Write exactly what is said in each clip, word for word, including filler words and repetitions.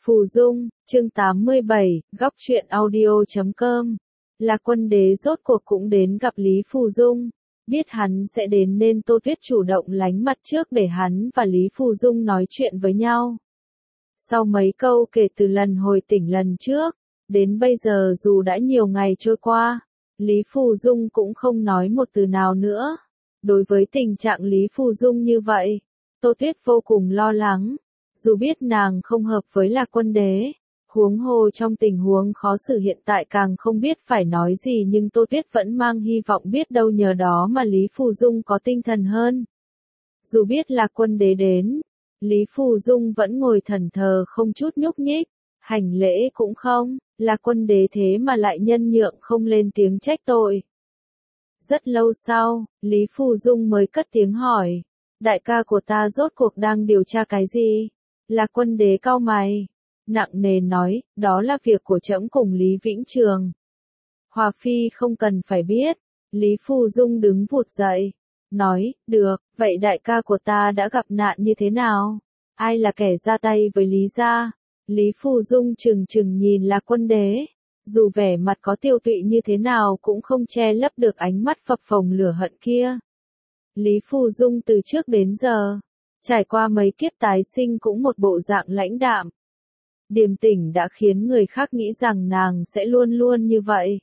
Phù Dung, chương tám mươi bảy, góc truyện audio chấm com. Là Quân Đế rốt cuộc cũng đến gặp Lý Phù Dung. Biết hắn sẽ đến nên Tô Tuyết chủ động lánh mặt trước để hắn và Lý Phù Dung nói chuyện với nhau. Sau mấy câu kể từ lần hồi tỉnh lần trước, đến bây giờ dù đã nhiều ngày trôi qua, Lý Phù Dung cũng không nói một từ nào nữa. Đối với tình trạng Lý Phù Dung như vậy, Tô Tuyết vô cùng lo lắng. Dù biết nàng không hợp với Lạc Quân Đế, huống hồ trong tình huống khó xử hiện tại càng không biết phải nói gì, nhưng Tô Tuyết vẫn mang hy vọng biết đâu nhờ đó mà Lý Phù Dung có tinh thần hơn. Dù biết Lạc Quân Đế đến, Lý Phù Dung vẫn ngồi thẫn thờ không chút nhúc nhích, hành lễ cũng không, Lạc Quân Đế thế mà lại nhân nhượng không lên tiếng trách tội. Rất lâu sau, Lý Phù Dung mới cất tiếng hỏi, đại ca của ta rốt cuộc đang điều tra cái gì? Lạc Quân Đế cau mày, nặng nề nói, đó là việc của trẫm cùng Lý Vĩnh Trường. Hòa Phi không cần phải biết. Lý Phù Dung đứng vụt dậy, nói, được, vậy đại ca của ta đã gặp nạn như thế nào? Ai là kẻ ra tay với Lý gia? Lý Phù Dung trừng trừng nhìn Lạc Quân Đế, dù vẻ mặt có tiêu tụy như thế nào cũng không che lấp được ánh mắt phập phồng lửa hận kia. Lý Phù Dung từ trước đến giờ, trải qua mấy kiếp tái sinh cũng một bộ dạng lãnh đạm. Điềm tĩnh đã khiến người khác nghĩ rằng nàng sẽ luôn luôn như vậy.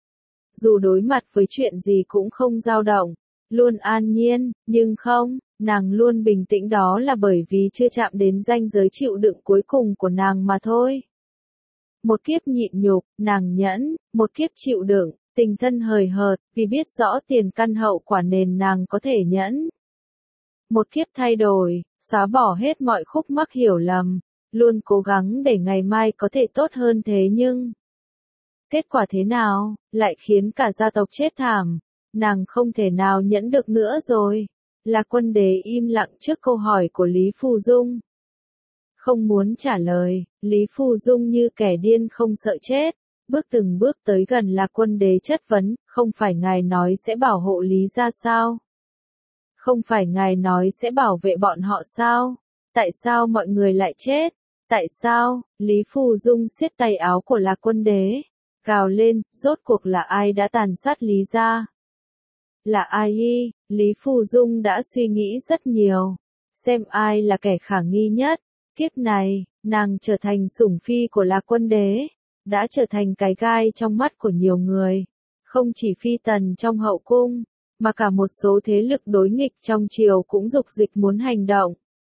Dù đối mặt với chuyện gì cũng không dao động, luôn an nhiên, nhưng không, nàng luôn bình tĩnh, đó là bởi vì chưa chạm đến ranh giới chịu đựng cuối cùng của nàng mà thôi. Một kiếp nhịn nhục, nàng nhẫn, một kiếp chịu đựng, tình thân hời hợt, vì biết rõ tiền căn hậu quả nên nàng có thể nhẫn. Một kiếp thay đổi, xóa bỏ hết mọi khúc mắc hiểu lầm, luôn cố gắng để ngày mai có thể tốt hơn, thế nhưng kết quả thế nào, lại khiến cả gia tộc chết thảm, nàng không thể nào nhẫn được nữa rồi. Lạc Quân Đế im lặng trước câu hỏi của Lý Phù Dung. Không muốn trả lời, Lý Phù Dung như kẻ điên không sợ chết, bước từng bước tới gần Lạc Quân Đế chất vấn, không phải ngài nói sẽ bảo hộ Lý gia sao? Không phải ngài nói sẽ bảo vệ bọn họ sao? Tại sao mọi người lại chết? Tại sao? Lý Phù Dung siết tay áo của Lạc Quân Đế, gào lên, rốt cuộc là ai đã tàn sát Lý gia? Là ai y? Lý Phù Dung đã suy nghĩ rất nhiều, xem ai là kẻ khả nghi nhất. Kiếp này, nàng trở thành sủng phi của Lạc Quân Đế, đã trở thành cái gai trong mắt của nhiều người, không chỉ phi tần trong hậu cung, mà cả một số thế lực đối nghịch trong triều cũng dục dịch muốn hành động.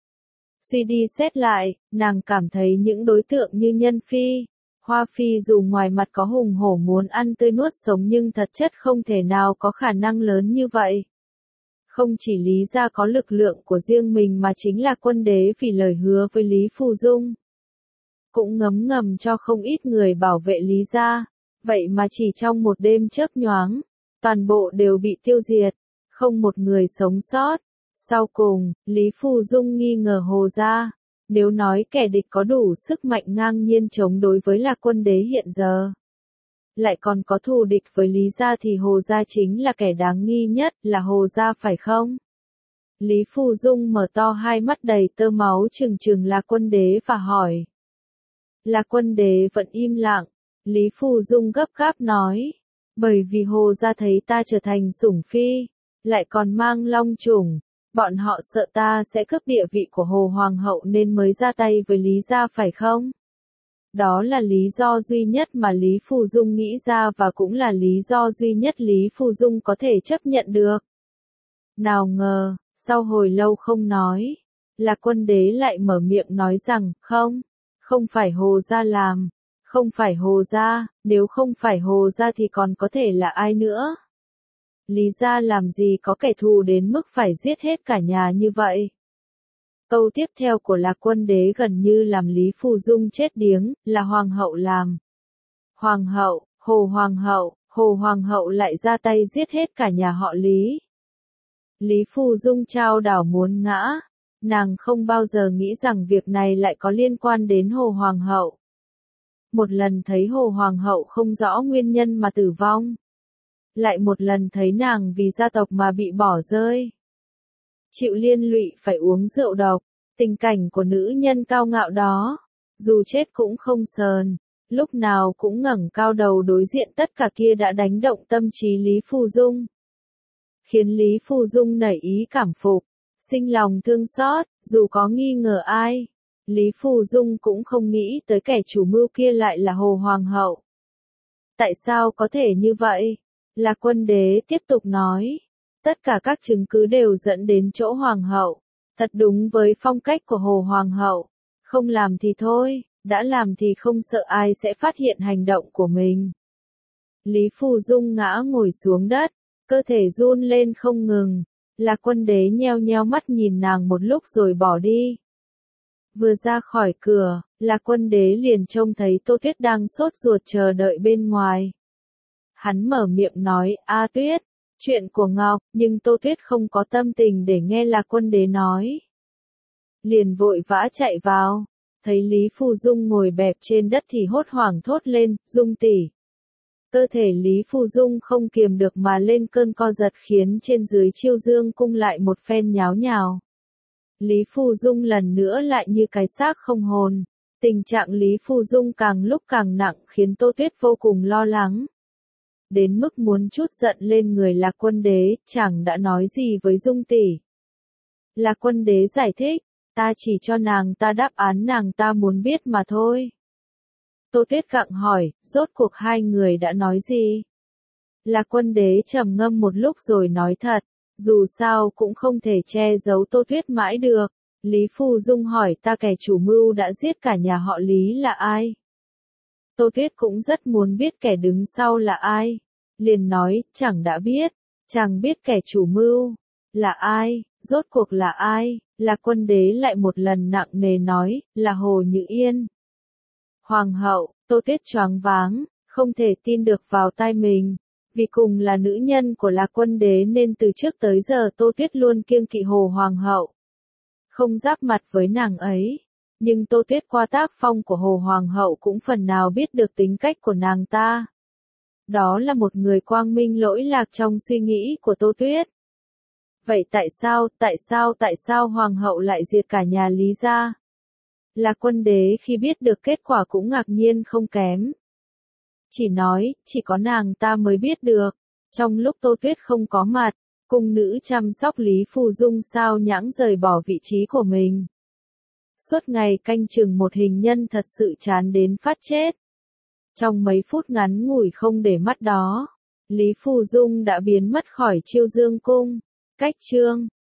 Suy đi xét lại, nàng cảm thấy những đối tượng như Nhân Phi, Hoa Phi dù ngoài mặt có hùng hổ muốn ăn tươi nuốt sống nhưng thật chất không thể nào có khả năng lớn như vậy. Không chỉ Lý gia có lực lượng của riêng mình mà chính là Quân Đế vì lời hứa với Lý Phù Dung, cũng ngấm ngầm cho không ít người bảo vệ Lý gia, vậy mà chỉ trong một đêm chớp nhoáng, toàn bộ đều bị tiêu diệt, không một người sống sót. Sau cùng, Lý Phù Dung nghi ngờ Hồ gia, nếu nói kẻ địch có đủ sức mạnh ngang nhiên chống đối với Lạc Quân Đế hiện giờ, lại còn có thù địch với Lý gia thì Hồ gia chính là kẻ đáng nghi nhất, là Hồ gia phải không? Lý Phù Dung mở to hai mắt đầy tơ máu trừng trừng Lạc Quân Đế và hỏi. Lạc Quân Đế vẫn im lặng, Lý Phù Dung gấp gáp nói, bởi vì Hồ gia thấy ta trở thành sủng phi, lại còn mang long chủng, bọn họ sợ ta sẽ cướp địa vị của Hồ Hoàng hậu nên mới ra tay với Lý gia phải không? Đó là lý do duy nhất mà Lý Phù Dung nghĩ ra và cũng là lý do duy nhất Lý Phù Dung có thể chấp nhận được. Nào ngờ, sau hồi lâu không nói, Lạc Quân Đế lại mở miệng nói rằng, không, không phải Hồ gia làm, không phải Hồ gia, nếu không phải Hồ gia thì còn có thể là ai nữa? Lý gia làm gì có kẻ thù đến mức phải giết hết cả nhà như vậy? Câu tiếp theo của Lạc Quân Đế gần như làm Lý Phù Dung chết điếng, là Hoàng hậu làm. Hoàng hậu, Hồ Hoàng hậu, Hồ Hoàng hậu lại ra tay giết hết cả nhà họ Lý. Lý Phù Dung chao đảo muốn ngã, nàng không bao giờ nghĩ rằng việc này lại có liên quan đến Hồ Hoàng hậu. Một lần thấy Hồ Hoàng hậu không rõ nguyên nhân mà tử vong. Lại một lần thấy nàng vì gia tộc mà bị bỏ rơi. Chịu liên lụy phải uống rượu độc, tình cảnh của nữ nhân cao ngạo đó, dù chết cũng không sờn, lúc nào cũng ngẩng cao đầu đối diện tất cả kia đã đánh động tâm trí Lý Phu Dung. Khiến Lý Phu Dung nảy ý cảm phục, sinh lòng thương xót, dù có nghi ngờ ai. Lý Phu Dung cũng không nghĩ tới kẻ chủ mưu kia lại là Hồ Hoàng hậu. Tại sao có thể như vậy? Là Quân Đế tiếp tục nói. Tất cả các chứng cứ đều dẫn đến chỗ Hoàng hậu. Thật đúng với phong cách của Hồ Hoàng hậu. Không làm thì thôi, đã làm thì không sợ ai sẽ phát hiện hành động của mình. Lý Phu Dung ngã ngồi xuống đất, cơ thể run lên không ngừng. Là Quân Đế nheo nheo mắt nhìn nàng một lúc rồi bỏ đi. Vừa ra khỏi cửa, là Quân Đế liền trông thấy Tô Tuyết đang sốt ruột chờ đợi bên ngoài. Hắn mở miệng nói, A Tuyết, chuyện của Ngọc, nhưng Tô Tuyết không có tâm tình để nghe là Quân Đế nói. Liền vội vã chạy vào, thấy Lý Phu Dung ngồi bẹp trên đất thì hốt hoảng thốt lên, Dung tỷ. Cơ thể Lý Phu Dung không kiềm được mà lên cơn co giật khiến trên dưới Chiêu Dương cung lại một phen nháo nhào. Lý Phu Dung lần nữa lại như cái xác không hồn. Tình trạng Lý Phu Dung càng lúc càng nặng khiến Tô Tuyết vô cùng lo lắng. Đến mức muốn chút giận lên người Lạc Quân Đế, chẳng đã nói gì với Dung tỷ. Lạc Quân Đế giải thích, ta chỉ cho nàng ta đáp án nàng ta muốn biết mà thôi. Tô Tuyết gặng hỏi, rốt cuộc hai người đã nói gì? Lạc Quân Đế trầm ngâm một lúc rồi nói thật, dù sao cũng không thể che giấu Tô Tuyết mãi được. Lý Phu Dung hỏi ta kẻ chủ mưu đã giết cả nhà họ Lý là ai? Tô Tuyết cũng rất muốn biết kẻ đứng sau là ai. Liền nói, chẳng đã biết, chẳng biết kẻ chủ mưu là ai, rốt cuộc là ai? Lạc Quân Đế lại một lần nặng nề nói, là Hồ Như Yên. Hoàng hậu, Tô Tuyết choáng váng, không thể tin được vào tai mình. Vì cùng là nữ nhân của Lạc Quân Đế nên từ trước tới giờ Tô Tuyết luôn kiêng kỵ Hồ Hoàng hậu. Không giáp mặt với nàng ấy. Nhưng Tô Tuyết qua tác phong của Hồ Hoàng hậu cũng phần nào biết được tính cách của nàng ta. Đó là một người quang minh lỗi lạc trong suy nghĩ của Tô Tuyết. Vậy tại sao, tại sao, tại sao Hoàng hậu lại diệt cả nhà Lý gia? Lạc Quân Đế khi biết được kết quả cũng ngạc nhiên không kém. Chỉ nói, chỉ có nàng ta mới biết được. Trong lúc Tô Tuyết không có mặt, cung nữ chăm sóc Lý Phu Dung sao nhãng rời bỏ vị trí của mình. Suốt ngày canh chừng một hình nhân thật sự chán đến phát chết. Trong mấy phút ngắn ngủi không để mắt đó, Lý Phu Dung đã biến mất khỏi Chiêu Dương cung. Cách chương